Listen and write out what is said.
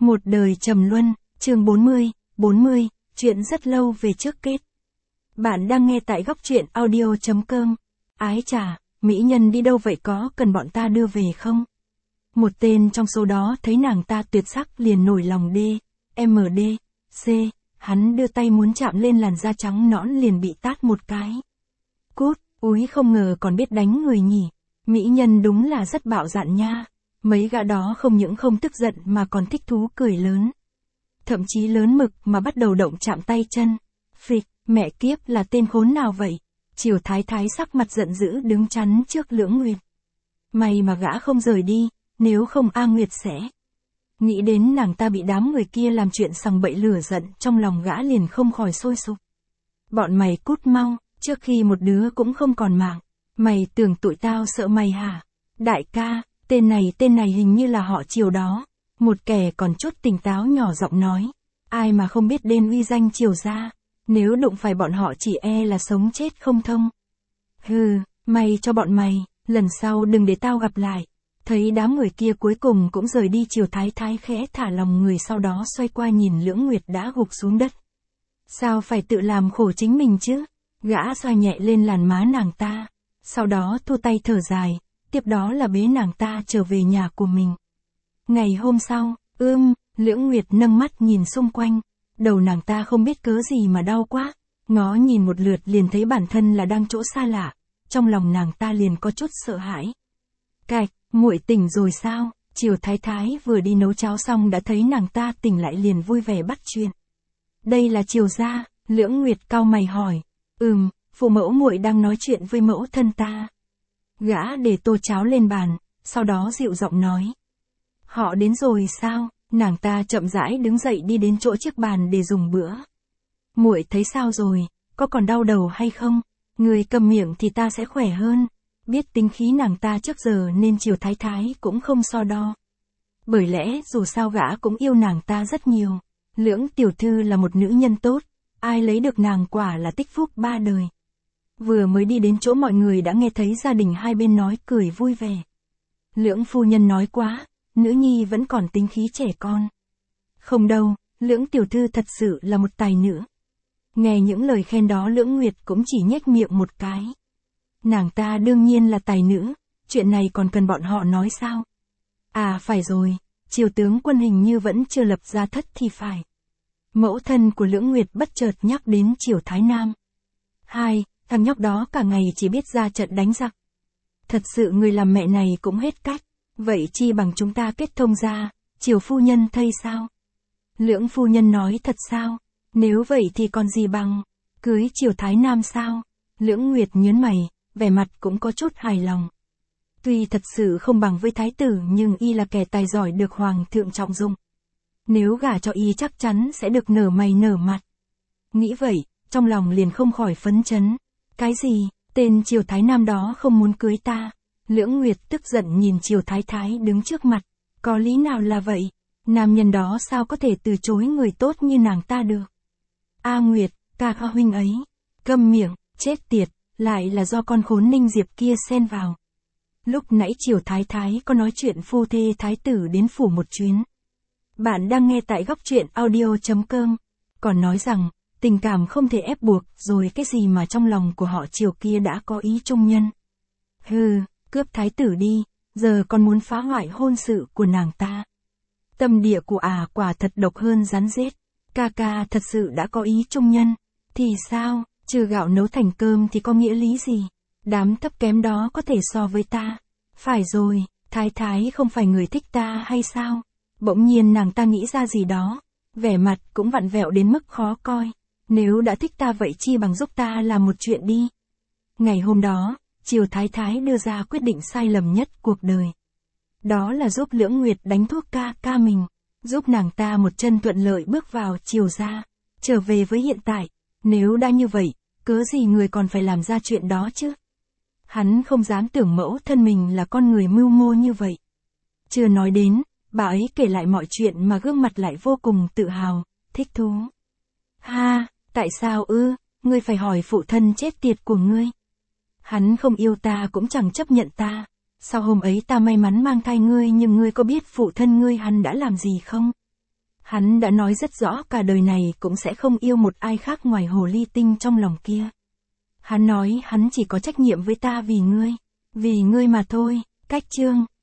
Một đời trầm luân, chương 40, chuyện rất lâu về trước kết. Bạn đang nghe tại góc truyện audio.com. Ái chà, mỹ nhân đi đâu vậy, có cần bọn ta đưa về không? Một tên trong số đó thấy nàng ta tuyệt sắc liền nổi lòng C, hắn đưa tay muốn chạm lên làn da trắng nõn liền bị tát một cái. Cút, úi không ngờ còn biết đánh người nhỉ. Mỹ nhân đúng là rất bạo dạn nha. Mấy gã đó không những không tức giận mà còn thích thú cười lớn. Thậm chí lớn mực mà bắt đầu động chạm tay chân. Phịch, mẹ kiếp là tên khốn nào vậy? Triều Thái Thái sắc mặt giận dữ đứng chắn trước Lưỡng Nguyệt. May mà gã không rời đi, nếu không A Nguyệt sẽ. Nghĩ đến nàng ta bị đám người kia làm chuyện sằng bậy lửa giận, trong lòng gã liền không khỏi sôi sục. Bọn mày cút mau, trước khi một đứa cũng không còn mạng. Mày tưởng tụi tao sợ mày hả? Đại ca, tên này hình như là họ Triều đó. Một kẻ còn chút tỉnh táo nhỏ giọng nói. Ai mà không biết đến uy danh Triều gia. Nếu đụng phải bọn họ chỉ e là sống chết không thông. Hừ, may cho bọn mày, lần sau đừng để tao gặp lại. Thấy đám người kia cuối cùng cũng rời đi, Triều Thái Thái khẽ thả lòng người, sau đó xoay qua nhìn Lưỡng Nguyệt đã gục xuống đất. Sao phải tự làm khổ chính mình chứ? Gã xoa nhẹ lên làn má nàng ta. Sau đó thu tay thở dài, tiếp đó là bế nàng ta trở về nhà của mình. Ngày hôm sau, Lưỡng Nguyệt nâng mắt nhìn xung quanh. Đầu nàng ta không biết cớ gì mà đau quá. Ngó nhìn một lượt liền thấy bản thân là đang chỗ xa lạ. Trong lòng nàng ta liền có chút sợ hãi. Cạch, muội tỉnh rồi sao? Triều Thái Thái vừa đi nấu cháo xong đã thấy nàng ta tỉnh lại liền vui vẻ bắt chuyện. Đây là Triều gia, Lưỡng Nguyệt cau mày hỏi. Phụ mẫu muội đang nói chuyện với mẫu thân ta. Gã để tô cháo lên bàn, sau đó dịu giọng nói. Họ đến rồi sao? Nàng ta chậm rãi đứng dậy đi đến chỗ chiếc bàn để dùng bữa. Muội thấy sao rồi, có còn đau đầu hay không? Người cầm miệng thì ta sẽ khỏe hơn. Biết tính khí nàng ta trước giờ nên Triều Thái Thái cũng không so đo. Bởi lẽ dù sao gã cũng yêu nàng ta rất nhiều. Lưỡng tiểu thư là một nữ nhân tốt, ai lấy được nàng quả là tích phúc ba đời. Vừa mới đi đến chỗ mọi người đã nghe thấy gia đình hai bên nói cười vui vẻ. Lưỡng phu nhân nói quá, nữ nhi vẫn còn tính khí trẻ con. Không đâu, Lưỡng tiểu thư thật sự là một tài nữ. Nghe những lời khen đó Lưỡng Nguyệt cũng chỉ nhếch miệng một cái. Nàng ta đương nhiên là tài nữ, chuyện này còn cần bọn họ nói sao? À phải rồi, Triều tướng quân hình như vẫn chưa lập gia thất thì phải. Mẫu thân của Lưỡng Nguyệt bất chợt nhắc đến Triều Thái Nam. Thằng nhóc đó cả ngày chỉ biết ra trận đánh giặc. Thật sự người làm mẹ này cũng hết cách. Vậy chi bằng chúng ta kết thông ra, Triều phu nhân thấy sao? Lưỡng phu nhân nói thật sao? Nếu vậy thì còn gì bằng cưới Triều Thái Nam sao? Lưỡng Nguyệt nhớn mày, vẻ mặt cũng có chút hài lòng. Tuy thật sự không bằng với thái tử nhưng y là kẻ tài giỏi được hoàng thượng trọng dụng. Nếu gả cho y chắc chắn sẽ được nở mày nở mặt. Nghĩ vậy, trong lòng liền không khỏi phấn chấn. Cái gì, tên Triều Thái Nam đó không muốn cưới ta? Lưỡng Nguyệt tức giận nhìn Triều Thái Thái đứng trước mặt. Có lý nào là vậy? Nam nhân đó sao có thể từ chối người tốt như nàng ta được? A Nguyệt, ca huynh ấy. Câm miệng, chết tiệt, lại là do con khốn Ninh Diệp kia xen vào. Lúc nãy Triều Thái Thái có nói chuyện phu thê thái tử đến phủ một chuyến. Bạn đang nghe tại góc truyện audio.com. Còn nói rằng, tình cảm không thể ép buộc, rồi cái gì mà trong lòng của họ Triều kia đã có ý trung nhân. Hừ, cướp thái tử đi, giờ còn muốn phá hoại hôn sự của nàng ta. Tâm địa của quả thật độc hơn rắn rết. Ca thật sự đã có ý trung nhân. Thì sao, trừ gạo nấu thành cơm thì có nghĩa lý gì? Đám thấp kém đó có thể so với ta. Phải rồi, Thái Thái không phải người thích ta hay sao? Bỗng nhiên nàng ta nghĩ ra gì đó. Vẻ mặt cũng vặn vẹo đến mức khó coi. Nếu đã thích ta vậy chi bằng giúp ta làm một chuyện đi. Ngày hôm đó, Triều Thái Thái đưa ra quyết định sai lầm nhất cuộc đời. Đó là giúp Lưỡng Nguyệt đánh thuốc ca mình. Giúp nàng ta một chân thuận lợi bước vào Triều gia. Trở về với hiện tại. Nếu đã như vậy, cớ gì người còn phải làm ra chuyện đó chứ? Hắn không dám tưởng mẫu thân mình là con người mưu mô như vậy. Chưa nói đến, bà ấy kể lại mọi chuyện mà gương mặt lại vô cùng tự hào, thích thú. Tại sao ngươi phải hỏi phụ thân chết tiệt của ngươi? Hắn không yêu ta cũng chẳng chấp nhận ta. Sau hôm ấy ta may mắn mang thai ngươi, nhưng ngươi có biết phụ thân ngươi hắn đã làm gì không? Hắn đã nói rất rõ cả đời này cũng sẽ không yêu một ai khác ngoài hồ ly tinh trong lòng kia. Hắn nói hắn chỉ có trách nhiệm với ta vì ngươi mà thôi. Cách chương